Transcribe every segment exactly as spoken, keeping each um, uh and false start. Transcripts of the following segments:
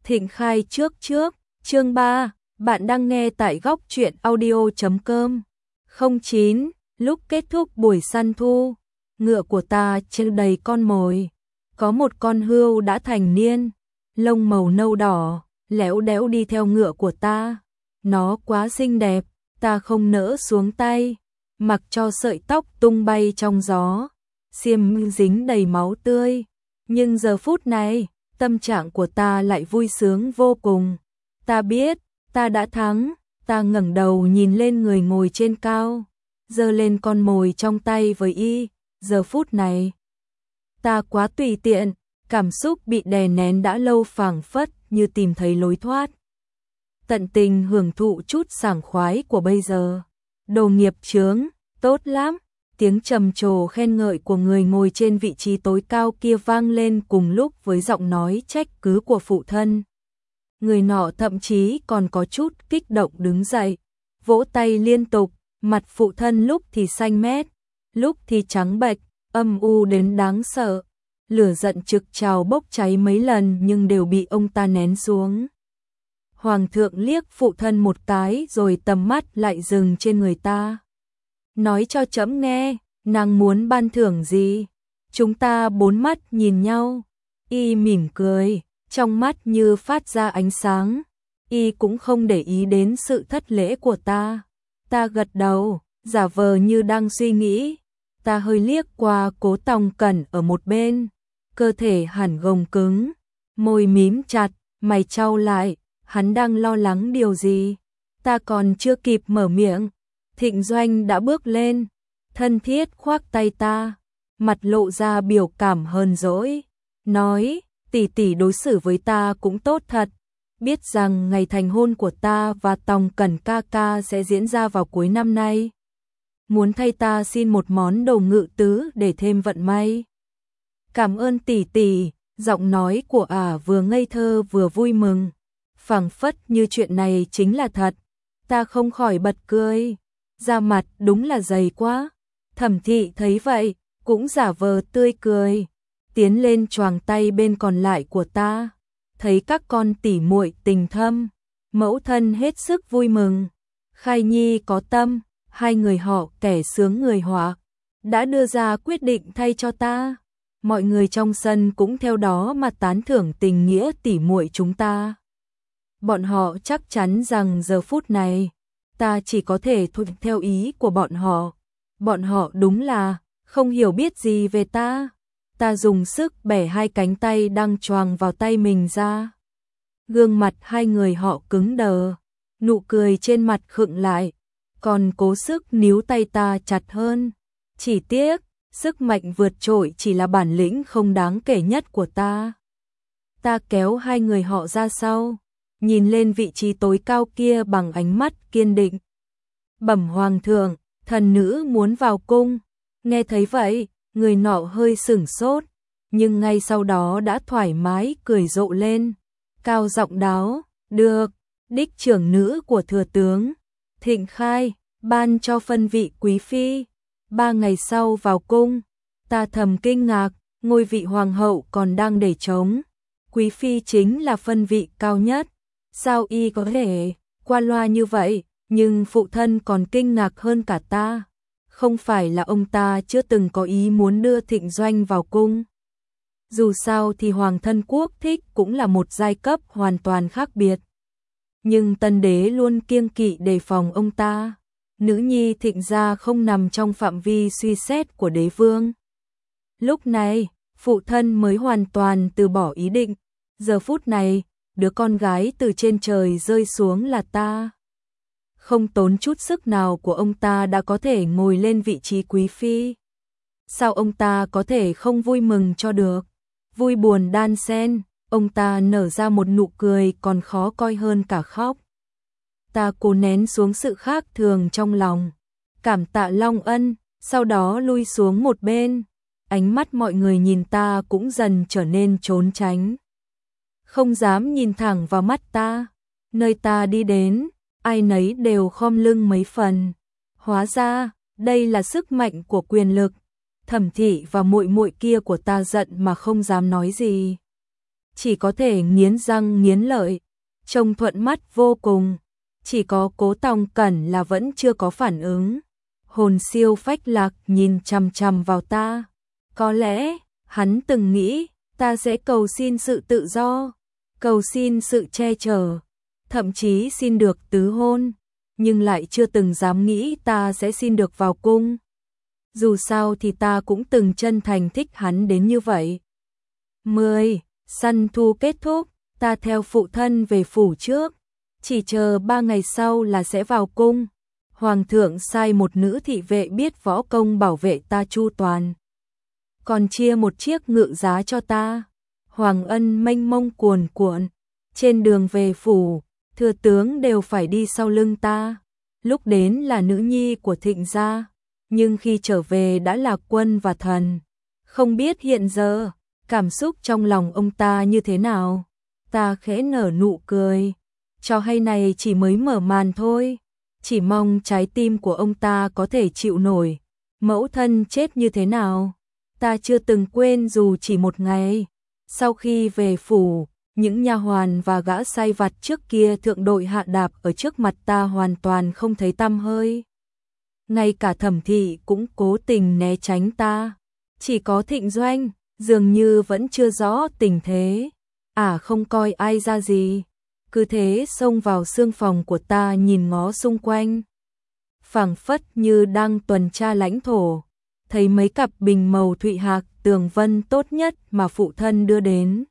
Thịnh khai trước trước, chương ba, bạn đang nghe tại góc truyện audio chấm com. không chín, lúc kết thúc buổi săn thu, ngựa của ta treo đầy con mồi. Có một con hươu đã thành niên, lông màu nâu đỏ, léo đéo đi theo ngựa của ta. Nó quá xinh đẹp, ta không nỡ xuống tay, mặc cho sợi tóc tung bay trong gió, xiêm dính đầy máu tươi. Nhưng giờ phút này, tâm trạng của ta lại vui sướng vô cùng. Ta biết, ta đã thắng, ta ngẩng đầu nhìn lên người ngồi trên cao, giơ lên con mồi trong tay với y. Giờ phút này, ta quá tùy tiện, cảm xúc bị đè nén đã lâu phảng phất như tìm thấy lối thoát. Tận tình hưởng thụ chút sảng khoái của bây giờ. Đồ nghiệp chướng, tốt lắm. Tiếng trầm trồ khen ngợi của người ngồi trên vị trí tối cao kia vang lên cùng lúc với giọng nói trách cứ của phụ thân. Người nọ thậm chí còn có chút kích động đứng dậy, vỗ tay liên tục, mặt phụ thân lúc thì xanh mét, lúc thì trắng bệch, âm u đến đáng sợ. Lửa giận trực trào bốc cháy mấy lần nhưng đều bị ông ta nén xuống. Hoàng thượng liếc phụ thân một cái rồi tầm mắt lại dừng trên người ta. Nói cho trẫm nghe, nàng muốn ban thưởng gì? Chúng ta bốn mắt nhìn nhau. Y mỉm cười, trong mắt như phát ra ánh sáng. Y cũng không để ý đến sự thất lễ của ta. Ta gật đầu, giả vờ như đang suy nghĩ. Ta hơi liếc qua Cố Tòng Cẩn ở một bên. Cơ thể hẳn gồng cứng, môi mím chặt, mày chau lại. Hắn đang lo lắng điều gì? Ta còn chưa kịp mở miệng, Thịnh Doanh đã bước lên, thân thiết khoác tay ta, mặt lộ ra biểu cảm hờn dỗi, nói, tỷ tỷ đối xử với ta cũng tốt thật, biết rằng ngày thành hôn của ta và Tòng Cẩn ca ca sẽ diễn ra vào cuối năm nay. Muốn thay ta xin một món đồ ngự tứ để thêm vận may. Cảm ơn tỷ tỷ, giọng nói của ả vừa ngây thơ vừa vui mừng, phảng phất như chuyện này chính là thật. Ta không khỏi bật cười. Da mặt đúng là dày quá. Thẩm Thị thấy vậy, cũng giả vờ tươi cười, tiến lên choàng tay bên còn lại của ta. Thấy các con tỉ muội tình thâm, mẫu thân hết sức vui mừng. Khai Nhi có tâm, hai người họ kẻ sướng người họa, đã đưa ra quyết định thay cho ta. Mọi người trong sân cũng theo đó mà tán thưởng tình nghĩa tỉ muội chúng ta. Bọn họ chắc chắn rằng giờ phút này, ta chỉ có thể thuận theo ý của bọn họ. Bọn họ đúng là không hiểu biết gì về ta. Ta dùng sức bẻ hai cánh tay đang choàng vào tay mình ra. Gương mặt hai người họ cứng đờ, nụ cười trên mặt khựng lại, còn cố sức níu tay ta chặt hơn. Chỉ tiếc, sức mạnh vượt trội chỉ là bản lĩnh không đáng kể nhất của ta. Ta kéo hai người họ ra sau, nhìn lên vị trí tối cao kia bằng ánh mắt kiên định. Bẩm hoàng thượng, thần nữ muốn vào cung. Nghe thấy vậy, người nọ hơi sửng sốt, nhưng ngay sau đó đã thoải mái cười rộ lên, cao giọng đáo, được, đích trưởng nữ của thừa tướng Thịnh Khai ban cho phân vị quý phi. Ba ngày sau vào cung, ta thầm kinh ngạc, ngôi vị hoàng hậu còn đang để trống, quý phi chính là phân vị cao nhất. Sao y có thể qua loa như vậy? Nhưng phụ thân còn kinh ngạc hơn cả ta. Không phải là ông ta chưa từng có ý muốn đưa Thịnh Doanh vào cung. Dù sao thì hoàng thân quốc thích cũng là một giai cấp hoàn toàn khác biệt. Nhưng tân đế luôn kiêng kỵ đề phòng ông ta. Nữ nhi Thịnh gia không nằm trong phạm vi suy xét của đế vương. Lúc này, phụ thân mới hoàn toàn từ bỏ ý định. Giờ phút này, đứa con gái từ trên trời rơi xuống là ta. Không tốn chút sức nào của ông ta đã có thể ngồi lên vị trí quý phi. Sao ông ta có thể không vui mừng cho được? Vui buồn đan xen, ông ta nở ra một nụ cười còn khó coi hơn cả khóc. Ta cố nén xuống sự khác thường trong lòng, cảm tạ Long Ân, sau đó lui xuống một bên. Ánh mắt mọi người nhìn ta cũng dần trở nên trốn tránh, không dám nhìn thẳng vào mắt ta. Nơi ta đi đến, ai nấy đều khom lưng mấy phần. Hóa ra, đây là sức mạnh của quyền lực. Thẩm Thị và muội muội kia của ta giận mà không dám nói gì. chỉ có thể nghiến răng nghiến lợi, trông thuận mắt vô cùng. Chỉ có Cố Tòng Cẩn là vẫn chưa có phản ứng. Hồn siêu phách lạc nhìn chằm chằm vào ta. Có lẽ, hắn từng nghĩ, ta sẽ cầu xin sự tự do, cầu xin sự che chở, thậm chí xin được tứ hôn, nhưng lại chưa từng dám nghĩ ta sẽ xin được vào cung. Dù sao thì ta cũng từng chân thành thích hắn đến như vậy. mười. Săn thu kết thúc, ta theo phụ thân về phủ trước, chỉ chờ ba ngày sau là sẽ vào cung. Hoàng thượng sai một nữ thị vệ biết võ công bảo vệ ta chu toàn, còn chia một chiếc ngự giá cho ta. Hoàng ân mênh mông cuồn cuộn, trên đường về phủ, thừa tướng đều phải đi sau lưng ta. Lúc đến là nữ nhi của Thịnh gia, nhưng khi trở về đã là quân và thần. Không biết hiện giờ, cảm xúc trong lòng ông ta như thế nào? Ta khẽ nở nụ cười. Trò hay này chỉ mới mở màn thôi. Chỉ mong trái tim của ông ta có thể chịu nổi. Mẫu thân chết như thế nào? Ta chưa từng quên dù chỉ một ngày. Sau khi về phủ, những nha hoàn và gã sai vặt trước kia thượng đội hạ đạp ở trước mặt ta hoàn toàn không thấy tăm hơi. Ngay cả Thẩm thị cũng cố tình né tránh ta. Chỉ có Thịnh Doanh, dường như vẫn chưa rõ tình thế. À không coi ai ra gì. Cứ thế xông vào xương phòng của ta nhìn ngó xung quanh. Phảng phất như đang tuần tra lãnh thổ. Thấy mấy cặp bình màu thụy hạc tường vân tốt nhất mà phụ thân đưa đến.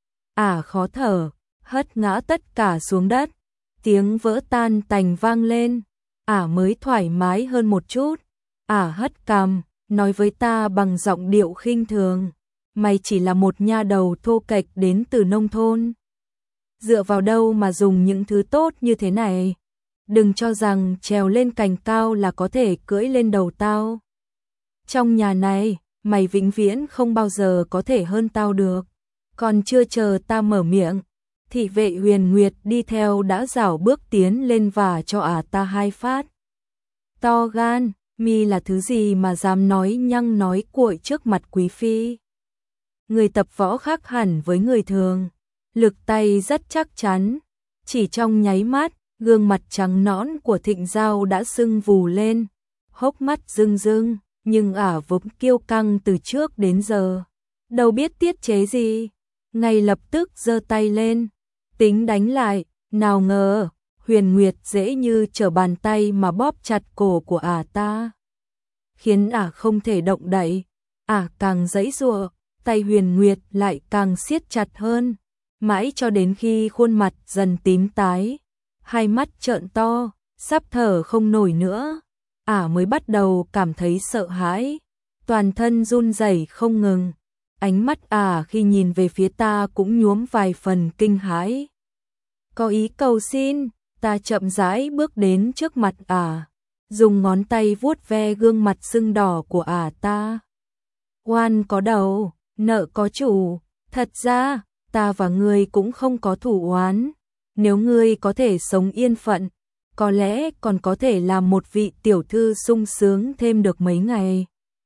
À khó thở, hất ngã tất cả xuống đất. Tiếng vỡ tan tành vang lên. À mới thoải mái hơn một chút. À hất cằm, nói với ta bằng giọng điệu khinh thường. Mày chỉ là một nha đầu thô kệch đến từ nông thôn. Dựa vào đâu mà dùng những thứ tốt như thế này? Đừng cho rằng trèo lên cành cao là có thể cưỡi lên đầu tao. Trong nhà này, mày vĩnh viễn không bao giờ có thể hơn tao được. Còn chưa chờ ta mở miệng, thị vệ Huyền Nguyệt đi theo đã rảo bước tiến lên và cho ả ta hai phát. To gan, mi là thứ gì mà dám nói nhăng nói cuội trước mặt quý phi? Người tập võ khác hẳn với người thường, lực tay rất chắc chắn. Chỉ trong nháy mắt, gương mặt trắng nõn của Thịnh Giao đã sưng vù lên, hốc mắt rưng rưng, nhưng ả vốn kiêu căng từ trước đến giờ, đâu biết tiết chế gì, ngay lập tức giơ tay lên, tính đánh lại. Nào ngờ, Huyền Nguyệt dễ như trở bàn tay mà bóp chặt cổ của ả ta, khiến ả không thể động đậy. Ả càng giãy giụa, tay Huyền Nguyệt lại càng siết chặt hơn, mãi cho đến khi khuôn mặt dần tím tái, hai mắt trợn to, sắp thở không nổi nữa, ả mới bắt đầu cảm thấy sợ hãi, toàn thân run rẩy không ngừng. Ánh mắt ả khi nhìn về phía ta cũng nhuốm vài phần kinh hãi. Có ý cầu xin, ta chậm rãi bước đến trước mặt ả, dùng ngón tay vuốt ve gương mặt sưng đỏ của ả ta. Oan có đầu, nợ có chủ, thật ra, ta và ngươi cũng không có thù oán. Nếu ngươi có thể sống yên phận, có lẽ còn có thể làm một vị tiểu thư sung sướng thêm được mấy ngày.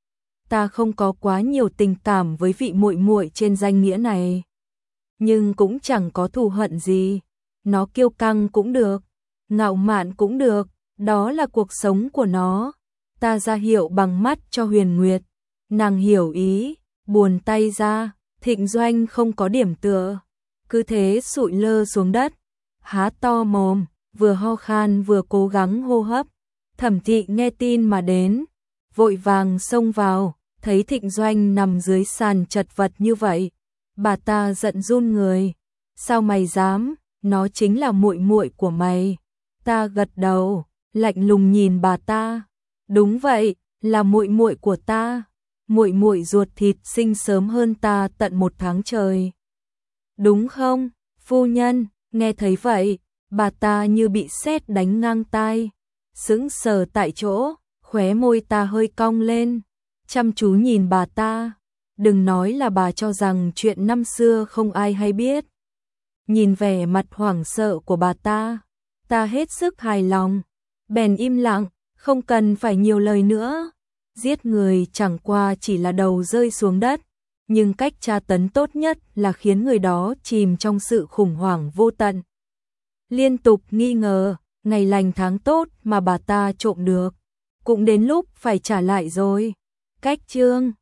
Ta không có quá nhiều tình cảm với vị muội muội trên danh nghĩa này, nhưng cũng chẳng có thù hận gì. Nó kiêu căng cũng được, ngạo mạn cũng được, đó là cuộc sống của nó. Ta ra hiệu bằng mắt cho Huyền Nguyệt, nàng hiểu ý, buồn tay ra. Thịnh Doanh không có điểm tựa, cứ thế sụi lơ xuống đất, há to mồm, vừa ho khan vừa cố gắng hô hấp. Thẩm thị nghe tin mà đến, vội vàng xông vào, thấy Thịnh Doanh nằm dưới sàn chật vật như vậy, bà ta giận run người. Sao mày dám? Nó chính là muội muội của mày. Ta gật đầu, lạnh lùng nhìn bà ta. Đúng vậy, là muội muội của ta. Muội muội ruột thịt sinh sớm hơn ta tận một tháng trời. Đúng không, phu nhân? Nghe thấy vậy, bà ta như bị sét đánh ngang tai, sững sờ tại chỗ, khóe môi ta hơi cong lên, chăm chú nhìn bà ta. Đừng nói là bà cho rằng chuyện năm xưa không ai hay biết. Nhìn vẻ mặt hoảng sợ của bà ta, ta hết sức hài lòng, bèn im lặng, không cần phải nhiều lời nữa. Giết người chẳng qua chỉ là đầu rơi xuống đất, nhưng cách tra tấn tốt nhất là khiến người đó chìm trong sự khủng hoảng vô tận. Liên tục nghi ngờ, ngày lành tháng tốt mà bà ta trộm được, cũng đến lúc phải trả lại rồi. Cách chương